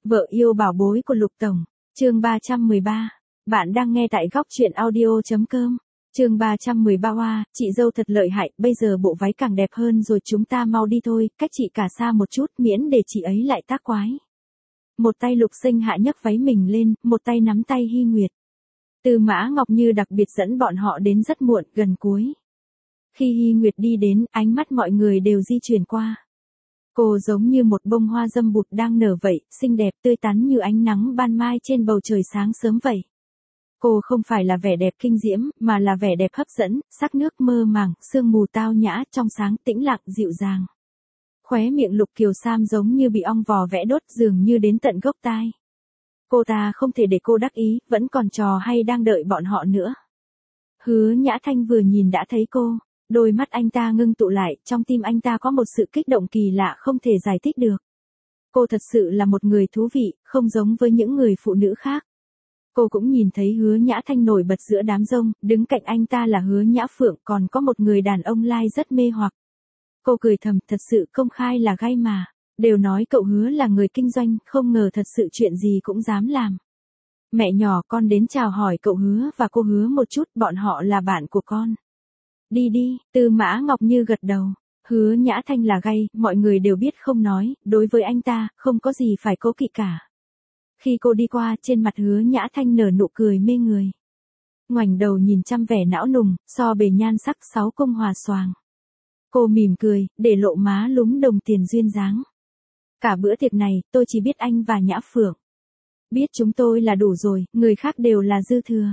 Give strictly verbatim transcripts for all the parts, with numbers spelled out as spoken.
Vợ yêu bảo bối của Lục Tổng, chương ba trăm mười ba. Bạn đang nghe tại góc truyện audio.com. Chương ba trăm mười ba. Oa, chị dâu thật lợi hại, bây giờ bộ váy càng đẹp hơn rồi, chúng ta mau đi thôi, cách chị cả xa một chút, miễn để chị ấy lại tác quái. Một tay Lục Sinh Hạ nhấc váy mình lên, một tay nắm tay Hy Nguyệt. Tư Mã Ngọc Như đặc biệt dẫn bọn họ đến rất muộn, gần cuối. Khi Hy Nguyệt đi đến, ánh mắt mọi người đều di chuyển qua. Cô giống như một bông hoa dâm bụt đang nở vậy, xinh đẹp tươi tắn như ánh nắng ban mai trên bầu trời sáng sớm vậy. Cô không phải là vẻ đẹp kinh diễm, mà là vẻ đẹp hấp dẫn, sắc nước mơ màng, sương mù tao nhã, trong sáng, tĩnh lặng, dịu dàng. Khóe miệng Lục Kiều Sam giống như bị ong vò vẽ đốt, dường như đến tận gốc tai. Cô ta không thể để cô đắc ý, vẫn còn trò hay đang đợi bọn họ nữa. Hứa Nhã Thanh vừa nhìn đã thấy cô. Đôi mắt anh ta ngưng tụ lại, trong tim anh ta có một sự kích động kỳ lạ không thể giải thích được. Cô thật sự là một người thú vị, không giống với những người phụ nữ khác. Cô cũng nhìn thấy Hứa Nhã Thanh nổi bật giữa đám rông, đứng cạnh anh ta là Hứa Nhã Phượng, còn có một người đàn ông lai rất mê hoặc. Cô cười thầm, thật sự công khai là gay mà. Đều nói cậu Hứa là người kinh doanh, không ngờ thật sự chuyện gì cũng dám làm. Mẹ nhỏ, con đến chào hỏi cậu Hứa và cô Hứa một chút, bọn họ là bạn của con. Đi đi, Tư Mã Ngọc Như gật đầu. Hứa Nhã Thanh là gay, mọi người đều biết không nói, đối với anh ta, không có gì phải cố kỵ cả. Khi cô đi qua, trên mặt Hứa Nhã Thanh nở nụ cười mê người. Ngoảnh đầu nhìn trăm vẻ não nùng, so bề nhan sắc sáu cung hòa xoàng. Cô mỉm cười, để lộ má lúm đồng tiền duyên dáng. Cả bữa tiệc này, tôi chỉ biết anh và Nhã Phượng. Biết chúng tôi là đủ rồi, người khác đều là dư thừa.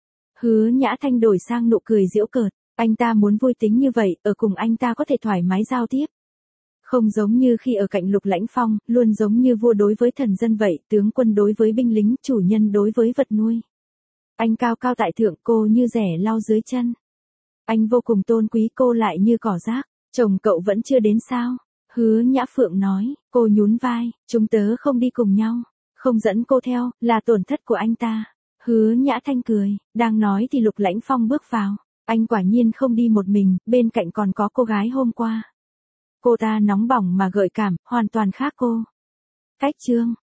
Hứa Nhã Thanh đổi sang nụ cười giễu cợt. Anh ta muốn vui tính như vậy, ở cùng anh ta có thể thoải mái giao tiếp. Không giống như khi ở cạnh Lục Lãnh Phong, luôn giống như vua đối với thần dân vậy, tướng quân đối với binh lính, chủ nhân đối với vật nuôi. Anh cao cao tại thượng, cô như rẻ lau dưới chân. Anh vô cùng tôn quý, cô lại như cỏ rác. Chồng cậu vẫn chưa đến sao? Hứa Nhã Phượng nói. Cô nhún vai, chúng tớ không đi cùng nhau. Không dẫn cô theo, là tổn thất của anh ta. Hứa Nhã Thanh cười, đang nói thì Lục Lãnh Phong bước vào. Anh quả nhiên không đi một mình, bên cạnh còn có cô gái hôm qua. Cô ta nóng bỏng mà gợi cảm, hoàn toàn khác cô. Cách trương,